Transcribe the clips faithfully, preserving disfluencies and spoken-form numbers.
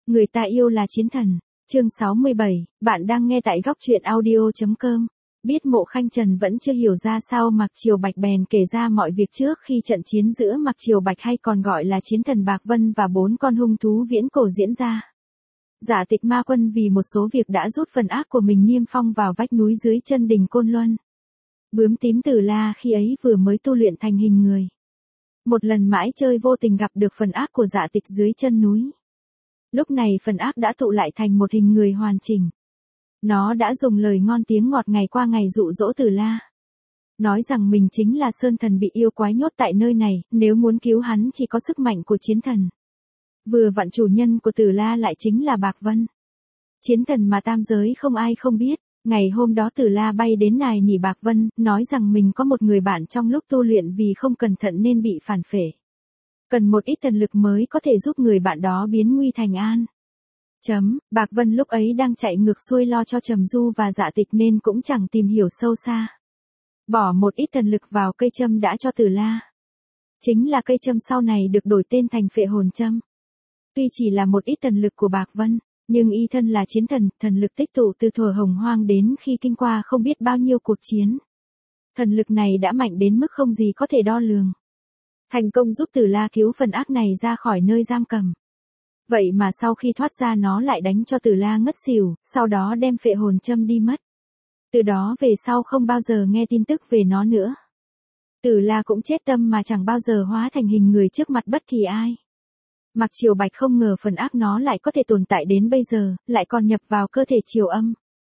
Người ta yêu là chiến thần. Chương sáu mươi bảy, bạn đang nghe tại góc truyện audio chấm com. Biết Mộ Khanh Trần vẫn chưa hiểu ra sao Mạc Triều Bạch bèn kể ra mọi việc trước khi trận chiến giữa Mạc Triều Bạch hay còn gọi là chiến thần Bạc Vân và bốn con hung thú viễn cổ diễn ra. Dạ Tịch Ma Quân vì một số việc đã rút phần ác của mình niêm phong vào vách núi dưới chân đỉnh Côn Luân. Bướm tím Tử La khi ấy vừa mới tu luyện thành hình người. Một lần mãi chơi vô tình gặp được phần ác của Dạ Tịch dưới chân núi. Lúc này phần ác đã tụ lại thành một hình người hoàn chỉnh. Nó đã dùng lời ngon tiếng ngọt ngày qua ngày dụ dỗ Tử La. Nói rằng mình chính là Sơn Thần bị yêu quái nhốt tại nơi này, nếu muốn cứu hắn chỉ có sức mạnh của chiến thần. Vừa vặn chủ nhân của Tử La lại chính là Bạc Vân. Chiến thần mà tam giới không ai không biết. Ngày hôm đó Tử La bay đến nài nỉ Bạc Vân, nói rằng mình có một người bạn trong lúc tu luyện vì không cẩn thận nên bị phản phệ. Cần một ít thần lực mới có thể giúp người bạn đó biến nguy thành an. Chấm, Bạc Vân lúc ấy đang chạy ngược xuôi lo cho Trầm Du và Dạ Tịch nên cũng chẳng tìm hiểu sâu xa. Bỏ một ít thần lực vào cây châm đã cho Tử La. Chính là cây châm sau này được đổi tên thành Phệ Hồn Châm. Tuy chỉ là một ít thần lực của Bạc Vân, nhưng y thân là chiến thần, thần lực tích tụ từ thuở Hồng Hoang đến khi kinh qua không biết bao nhiêu cuộc chiến. Thần lực này đã mạnh đến mức không gì có thể đo lường. Thành công giúp Tử La cứu phần ác này ra khỏi nơi giam cầm. Vậy mà sau khi thoát ra nó lại đánh cho Tử La ngất xỉu, sau đó đem Phệ Hồn Châm đi mất. Từ đó về sau không bao giờ nghe tin tức về nó nữa. Tử La cũng chết tâm mà chẳng bao giờ hóa thành hình người trước mặt bất kỳ ai. Mạc Triều Bạch không ngờ phần ác nó lại có thể tồn tại đến bây giờ, lại còn nhập vào cơ thể Triều Âm.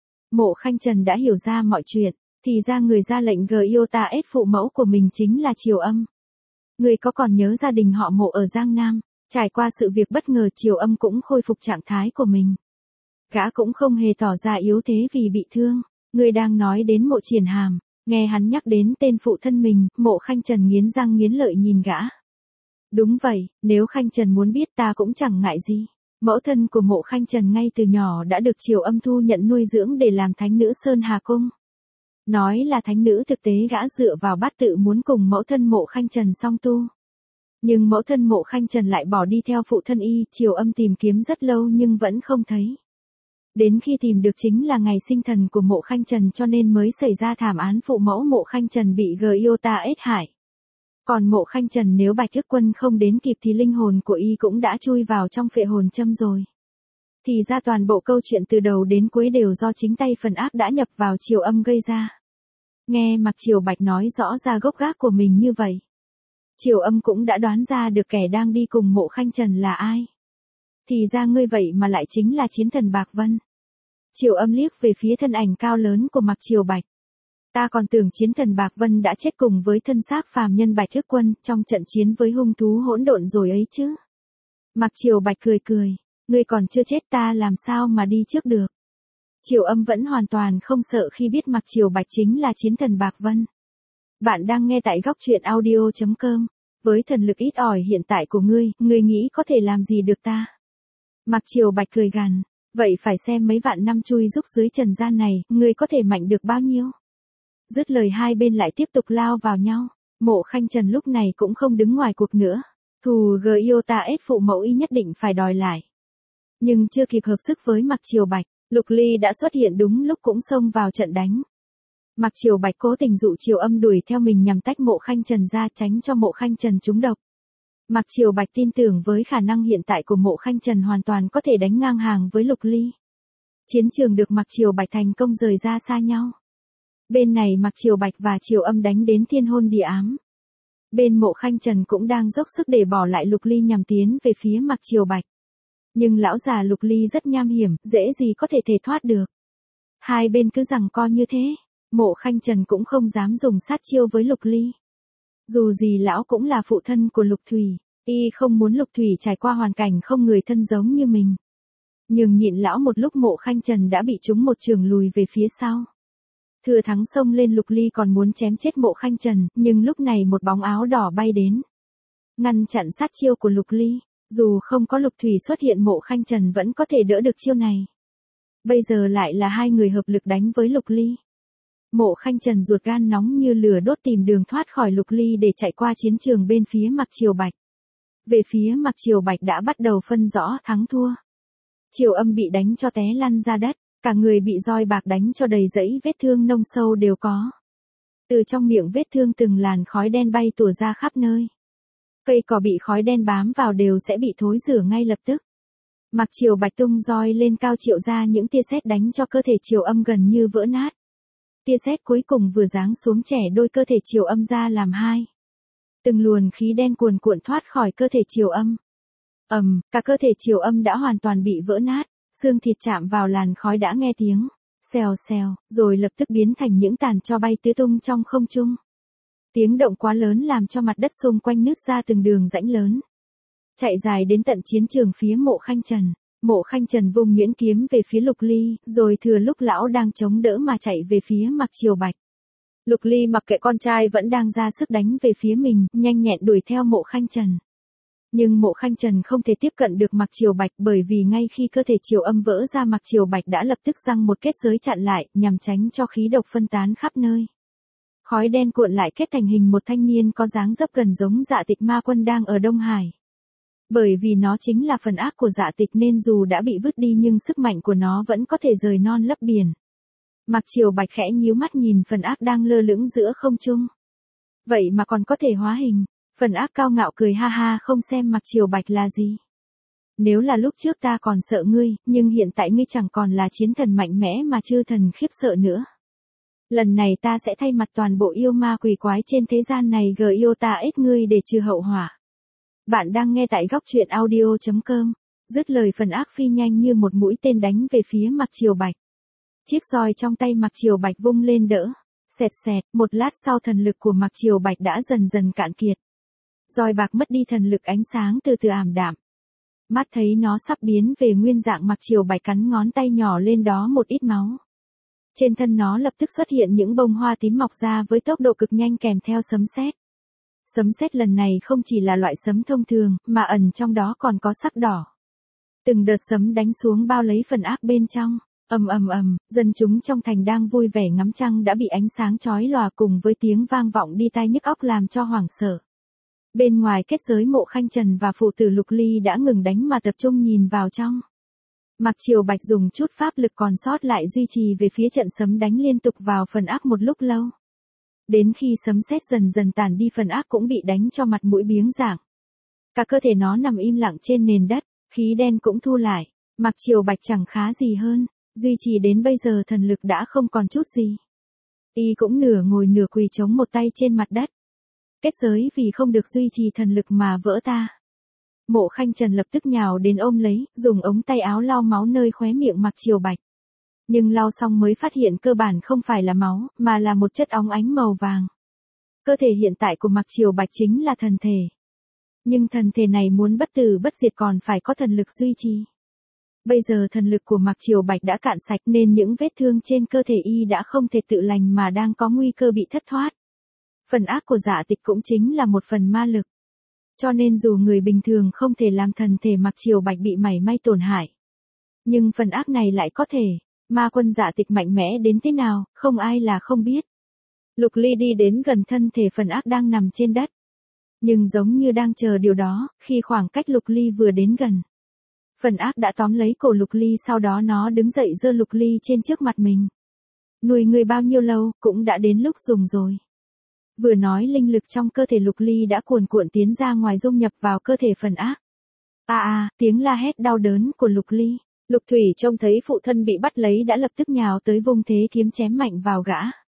Mộ Khanh Trần đã hiểu ra mọi chuyện, thì ra người ra lệnh Giota ép phụ mẫu của mình chính là Triều Âm. Người có còn nhớ gia đình họ Mộ ở Giang Nam, trải qua sự việc bất ngờ Triều Âm cũng khôi phục trạng thái của mình. Gã cũng không hề tỏ ra yếu thế vì bị thương. Người đang nói đến Mộ Triển Hàm, nghe hắn nhắc đến tên phụ thân mình, Mộ Khanh Trần nghiến răng nghiến lợi nhìn gã. Đúng vậy, nếu Khanh Trần muốn biết ta cũng chẳng ngại gì. Mẫu thân của Mộ Khanh Trần ngay từ nhỏ đã được Triều Âm thu nhận nuôi dưỡng để làm thánh nữ Sơn Hà Cung. Nói là thánh nữ thực tế gã dựa vào bát tự muốn cùng mẫu thân Mộ Khanh Trần song tu. Nhưng mẫu thân Mộ Khanh Trần lại bỏ đi theo phụ thân y, Triều Âm tìm kiếm rất lâu nhưng vẫn không thấy. Đến khi tìm được chính là ngày sinh thần của Mộ Khanh Trần cho nên mới xảy ra thảm án phụ mẫu Mộ Khanh Trần bị Giota ết hại. Còn Mộ Khanh Trần nếu Bạch Thức Quân không đến kịp thì linh hồn của y cũng đã chui vào trong Phệ Hồn Châm rồi. Thì ra toàn bộ câu chuyện từ đầu đến cuối đều do chính tay phần ác đã nhập vào Triều Âm gây ra. Nghe Mạc Triều Bạch nói rõ ra gốc gác của mình như vậy. Triều Âm cũng đã đoán ra được kẻ đang đi cùng Mộ Khanh Trần là ai. Thì ra ngươi vậy mà lại chính là chiến thần Bạc Vân. Triều Âm liếc về phía thân ảnh cao lớn của Mạc Triều Bạch. Ta còn tưởng chiến thần Bạc Vân đã chết cùng với thân xác phàm nhân Bạch Thức Quân trong trận chiến với hung thú hỗn độn rồi ấy chứ. Mạc Triều Bạch cười cười, ngươi còn chưa chết ta làm sao mà đi trước được. Triều Âm vẫn hoàn toàn không sợ khi biết Mạc Triều Bạch chính là chiến thần Bạc Vân. Bạn đang nghe tại góc truyện audio chấm com. Với thần lực ít ỏi hiện tại của ngươi, ngươi nghĩ có thể làm gì được ta? Mạc Triều Bạch cười gằn, vậy phải xem mấy vạn năm chui rúc dưới trần gian này, ngươi có thể mạnh được bao nhiêu? Dứt lời hai bên lại tiếp tục lao vào nhau. Mộ Khanh Trần lúc này cũng không đứng ngoài cuộc nữa. Thù Giota ép phụ mẫu y nhất định phải đòi lại. Nhưng chưa kịp hợp sức với Mạc Triều Bạch, Lục Ly đã xuất hiện đúng lúc cũng xông vào trận đánh. Mạc Triều Bạch cố tình dụ Triều Âm đuổi theo mình nhằm tách Mộ Khanh Trần ra tránh cho Mộ Khanh Trần trúng độc. Mạc Triều Bạch tin tưởng với khả năng hiện tại của Mộ Khanh Trần hoàn toàn có thể đánh ngang hàng với Lục Ly. Chiến trường được Mạc Triều Bạch thành công rời ra xa nhau. Bên này Mạc Triều Bạch và Triều Âm đánh đến thiên hôn địa ám. Bên Mộ Khanh Trần cũng đang dốc sức để bỏ lại Lục Ly nhằm tiến về phía Mạc Triều Bạch. Nhưng lão già Lục Ly rất nham hiểm, dễ gì có thể thể thoát được. Hai bên cứ giằng co như thế, Mộ Khanh Trần cũng không dám dùng sát chiêu với Lục Ly. Dù gì lão cũng là phụ thân của Lục Thủy, y không muốn Lục Thủy trải qua hoàn cảnh không người thân giống như mình. Nhưng nhịn lão một lúc Mộ Khanh Trần đã bị trúng một trường lùi về phía sau. Thừa thắng xông lên Lục Ly còn muốn chém chết Mộ Khanh Trần, nhưng lúc này một bóng áo đỏ bay đến. Ngăn chặn sát chiêu của Lục Ly, dù không có Lục Thủy xuất hiện Mộ Khanh Trần vẫn có thể đỡ được chiêu này. Bây giờ lại là hai người hợp lực đánh với Lục Ly. Mộ Khanh Trần ruột gan nóng như lửa đốt tìm đường thoát khỏi Lục Ly để chạy qua chiến trường bên phía Mạc Triều Bạch. Về phía Mạc Triều Bạch đã bắt đầu phân rõ thắng thua. Triều Âm bị đánh cho té lăn ra đất, cả người bị roi bạc đánh cho đầy dẫy vết thương nông sâu đều có. Từ trong miệng vết thương từng làn khói đen bay tủa ra khắp nơi. Cây cỏ bị khói đen bám vào đều sẽ bị thối rữa ngay lập tức. Mạc Triều Bạch tung roi lên cao triệu ra những tia sét đánh cho cơ thể Triều Âm gần như vỡ nát. Tia sét cuối cùng vừa giáng xuống chẻ đôi cơ thể Triều Âm ra làm hai. Từng luồng khí đen cuồn cuộn thoát khỏi cơ thể Triều Âm. Ầm, um, cả cơ thể Triều Âm đã hoàn toàn bị vỡ nát, xương thịt chạm vào làn khói đã nghe tiếng xèo xèo, rồi lập tức biến thành những tàn tro bay tứ tung trong không trung. Tiếng động quá lớn làm cho mặt đất xung quanh nứt ra từng đường rãnh lớn. Chạy dài đến tận chiến trường phía Mộ Khanh Trần, Mộ Khanh Trần vung nhuyễn kiếm về phía Lục Ly, rồi thừa lúc lão đang chống đỡ mà chạy về phía Mạc Triều Bạch. Lục Ly mặc kệ con trai vẫn đang ra sức đánh về phía mình, nhanh nhẹn đuổi theo Mộ Khanh Trần. Nhưng Mộ Khanh Trần không thể tiếp cận được Mạc Triều Bạch bởi vì ngay khi cơ thể Triều Âm vỡ ra Mạc Triều Bạch đã lập tức giăng một kết giới chặn lại, nhằm tránh cho khí độc phân tán khắp nơi. Khói đen cuộn lại kết thành hình một thanh niên có dáng dấp gần giống Dạ Tịch Ma Quân đang ở Đông Hải. Bởi vì nó chính là phần ác của Dạ Tịch nên dù đã bị vứt đi nhưng sức mạnh của nó vẫn có thể rời non lấp biển. Mạc Triều Bạch khẽ nhíu mắt nhìn phần ác đang lơ lửng giữa không trung. Vậy mà còn có thể hóa hình. Phần ác cao ngạo cười ha ha không xem Mạc Triều Bạch là gì. Nếu là lúc trước ta còn sợ ngươi, nhưng hiện tại ngươi chẳng còn là chiến thần mạnh mẽ mà chư thần khiếp sợ nữa. Lần này ta sẽ thay mặt toàn bộ yêu ma quỷ quái trên thế gian này gờ yêu ta ít ngươi để trừ hậu hỏa. Bạn đang nghe tại góc truyện audio chấm com. Dứt lời phần ác phi nhanh như một mũi tên đánh về phía Mạc Triều Bạch. Chiếc roi trong tay Mạc Triều Bạch vung lên đỡ. Xẹt xẹt, một lát sau thần lực của Mạc Triều Bạch đã dần dần cạn kiệt. Roi bạc mất đi thần lực ánh sáng từ từ ảm đạm. Mắt thấy nó sắp biến về nguyên dạng Mạc Triều Bạch cắn ngón tay nhỏ lên đó một ít máu. Trên thân nó lập tức xuất hiện những bông hoa tím mọc ra với tốc độ cực nhanh kèm theo sấm sét. Sấm sét lần này không chỉ là loại sấm thông thường, mà ẩn trong đó còn có sắc đỏ. Từng đợt sấm đánh xuống bao lấy phần ác bên trong, ầm ầm ầm, dân chúng trong thành đang vui vẻ ngắm trăng đã bị ánh sáng chói lòa cùng với tiếng vang vọng đi tai nhức óc làm cho hoảng sợ. Bên ngoài kết giới Mộ Khanh Trần và phụ tử Lục Ly đã ngừng đánh mà tập trung nhìn vào trong. Mạc Triều Bạch dùng chút pháp lực còn sót lại duy trì về phía trận sấm đánh liên tục vào phần ác một lúc lâu. Đến khi sấm sét dần dần tàn đi phần ác cũng bị đánh cho mặt mũi biếng rảng. Cả cơ thể nó nằm im lặng trên nền đất, khí đen cũng thu lại. Mạc Triều Bạch chẳng khá gì hơn, duy trì đến bây giờ thần lực đã không còn chút gì. Y cũng nửa ngồi nửa quỳ chống một tay trên mặt đất. Kết giới vì không được duy trì thần lực mà vỡ ta. Mộ Khanh Trần lập tức nhào đến ôm lấy, dùng ống tay áo lau máu nơi khóe miệng Mạc Triều Bạch. Nhưng lau xong mới phát hiện cơ bản không phải là máu, mà là một chất óng ánh màu vàng. Cơ thể hiện tại của Mạc Triều Bạch chính là thần thể. Nhưng thần thể này muốn bất tử bất diệt còn phải có thần lực duy trì. Bây giờ thần lực của Mạc Triều Bạch đã cạn sạch nên những vết thương trên cơ thể y đã không thể tự lành mà đang có nguy cơ bị thất thoát. Phần ác của Dạ Tịch cũng chính là một phần ma lực. Cho nên dù người bình thường không thể làm thần thể Mạc Triều Bạch bị mảy may tổn hại. Nhưng phần ác này lại có thể. Ma quân Dạ Tịch mạnh mẽ đến thế nào, không ai là không biết. Lục Ly đi đến gần thân thể phần ác đang nằm trên đất. Nhưng giống như đang chờ điều đó, khi khoảng cách Lục Ly vừa đến gần. Phần ác đã tóm lấy cổ Lục Ly sau đó nó đứng dậy giơ Lục Ly trên trước mặt mình. Nuôi người bao nhiêu lâu, cũng đã đến lúc dùng rồi. Vừa nói linh lực trong cơ thể Lục Ly đã cuồn cuộn tiến ra ngoài dung nhập vào cơ thể phần ác. À à, tiếng la hét đau đớn của Lục Ly. Lục Thủy trông thấy phụ thân bị bắt lấy đã lập tức nhào tới vung thế kiếm chém mạnh vào gã.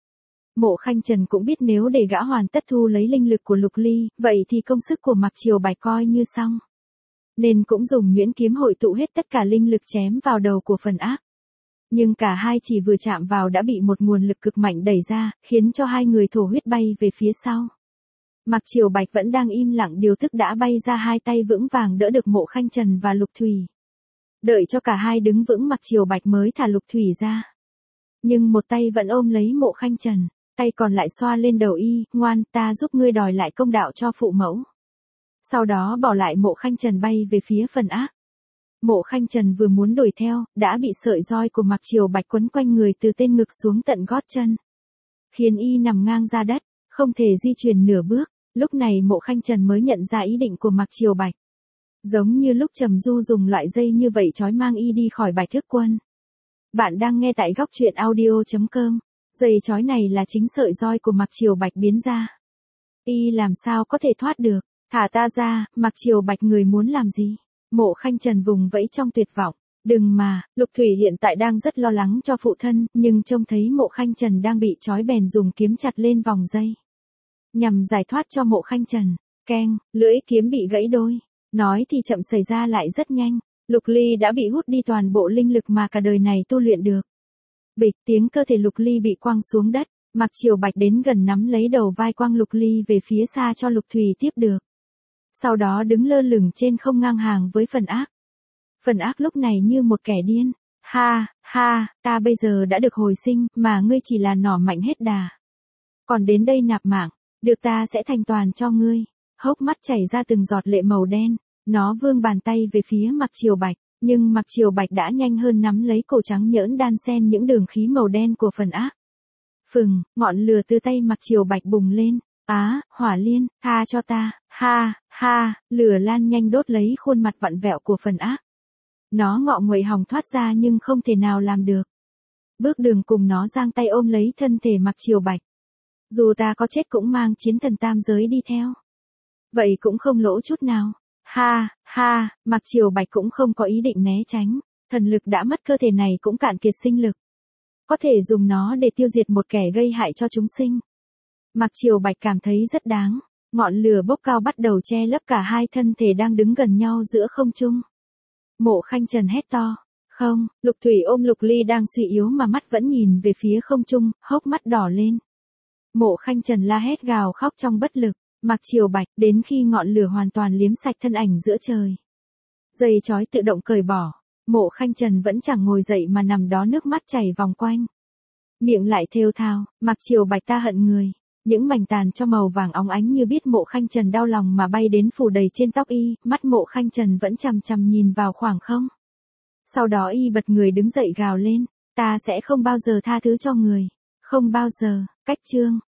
Mộ Khanh Trần cũng biết nếu để gã hoàn tất thu lấy linh lực của Lục Ly, vậy thì công sức của Mạc Triều Bạch coi như xong. Nên cũng dùng nhuyễn kiếm hội tụ hết tất cả linh lực chém vào đầu của phần ác. Nhưng cả hai chỉ vừa chạm vào đã bị một nguồn lực cực mạnh đẩy ra, khiến cho hai người thổ huyết bay về phía sau. Mạc Triều Bạch vẫn đang im lặng điều tức đã bay ra hai tay vững vàng đỡ được Mộ Khanh Trần và Lục Thủy. Đợi cho cả hai đứng vững Mạc Triều Bạch mới thả Lục Thủy ra. Nhưng một tay vẫn ôm lấy Mộ Khanh Trần, tay còn lại xoa lên đầu y, ngoan, ta giúp ngươi đòi lại công đạo cho phụ mẫu. Sau đó bỏ lại Mộ Khanh Trần bay về phía phần ác. Mộ Khanh Trần vừa muốn đuổi theo, đã bị sợi roi của Mạc Triều Bạch quấn quanh người từ tên ngực xuống tận gót chân. Khiến y nằm ngang ra đất, không thể di chuyển nửa bước, lúc này Mộ Khanh Trần mới nhận ra ý định của Mạc Triều Bạch. Giống như lúc Trầm Du dùng loại dây như vậy trói mang y đi khỏi Bạch Thức Quân. Bạn đang nghe tại góc truyện audio.com. Dây trói này là chính sợi roi của Mạc Triều Bạch biến ra. Y làm sao có thể thoát được? Thả ta ra, Mạc Triều Bạch người muốn làm gì? Mộ Khanh Trần vùng vẫy trong tuyệt vọng. Đừng mà, Lục Thủy hiện tại đang rất lo lắng cho phụ thân, nhưng trông thấy Mộ Khanh Trần đang bị trói bèn dùng kiếm chặt lên vòng dây. Nhằm giải thoát cho Mộ Khanh Trần. Keng, lưỡi kiếm bị gãy đôi. Nói thì chậm xảy ra lại rất nhanh. Lục Ly đã bị hút đi toàn bộ linh lực mà cả đời này tu luyện được. Bịch, tiếng cơ thể Lục Ly bị quăng xuống đất. Mạc Triều Bạch đến gần nắm lấy đầu vai quăng Lục Ly về phía xa cho Lục Thủy tiếp được. Sau đó đứng lơ lửng trên không ngang hàng với Phần Ác. Phần Ác lúc này như một kẻ điên. Ha, ha, ta bây giờ đã được hồi sinh, mà ngươi chỉ là nỏ mạnh hết đà. Còn đến đây nạp mạng, được ta sẽ thành toàn cho ngươi. Hốc mắt chảy ra từng giọt lệ màu đen. Nó vươn bàn tay về phía Mạc Triều Bạch, nhưng Mạc Triều Bạch đã nhanh hơn nắm lấy cổ trắng nhỡn đan xen những đường khí màu đen của Phần Ác. Phừng, ngọn lửa từ tay Mạc Triều Bạch bùng lên. Á, Hỏa Liên, tha cho ta, ha, ha, lửa lan nhanh đốt lấy khuôn mặt vặn vẹo của Phần Ác. Nó ngọ nguậy hòng thoát ra nhưng không thể nào làm được. Bước đường cùng nó giang tay ôm lấy thân thể Mạc Triều Bạch. Dù ta có chết cũng mang chiến thần tam giới đi theo. Vậy cũng không lỗ chút nào. Ha, ha, Mạc Triều Bạch cũng không có ý định né tránh. Thần lực đã mất cơ thể này cũng cạn kiệt sinh lực. Có thể dùng nó để tiêu diệt một kẻ gây hại cho chúng sinh. Mạc Triều Bạch cảm thấy rất đáng. Ngọn lửa bốc cao bắt đầu che lấp cả hai thân thể đang đứng gần nhau giữa không trung. Mộ Khanh Trần hét to. Không, Lục Thủy ôm Lục Ly đang suy yếu mà mắt vẫn nhìn về phía không trung, hốc mắt đỏ lên. Mộ Khanh Trần la hét gào khóc trong bất lực. Mạc Triều Bạch, đến khi ngọn lửa hoàn toàn liếm sạch thân ảnh giữa trời. Dây trói tự động cởi bỏ. Mộ Khanh Trần vẫn chẳng ngồi dậy mà nằm đó nước mắt chảy vòng quanh. Miệng lại thều thào, Mạc Triều Bạch ta hận người. Những mảnh tàn cho màu vàng óng ánh như biết Mộ Khanh Trần đau lòng mà bay đến phủ đầy trên tóc y, mắt Mộ Khanh Trần vẫn chằm chằm nhìn vào khoảng không. Sau đó y bật người đứng dậy gào lên, ta sẽ không bao giờ tha thứ cho người. Không bao giờ, cách chương.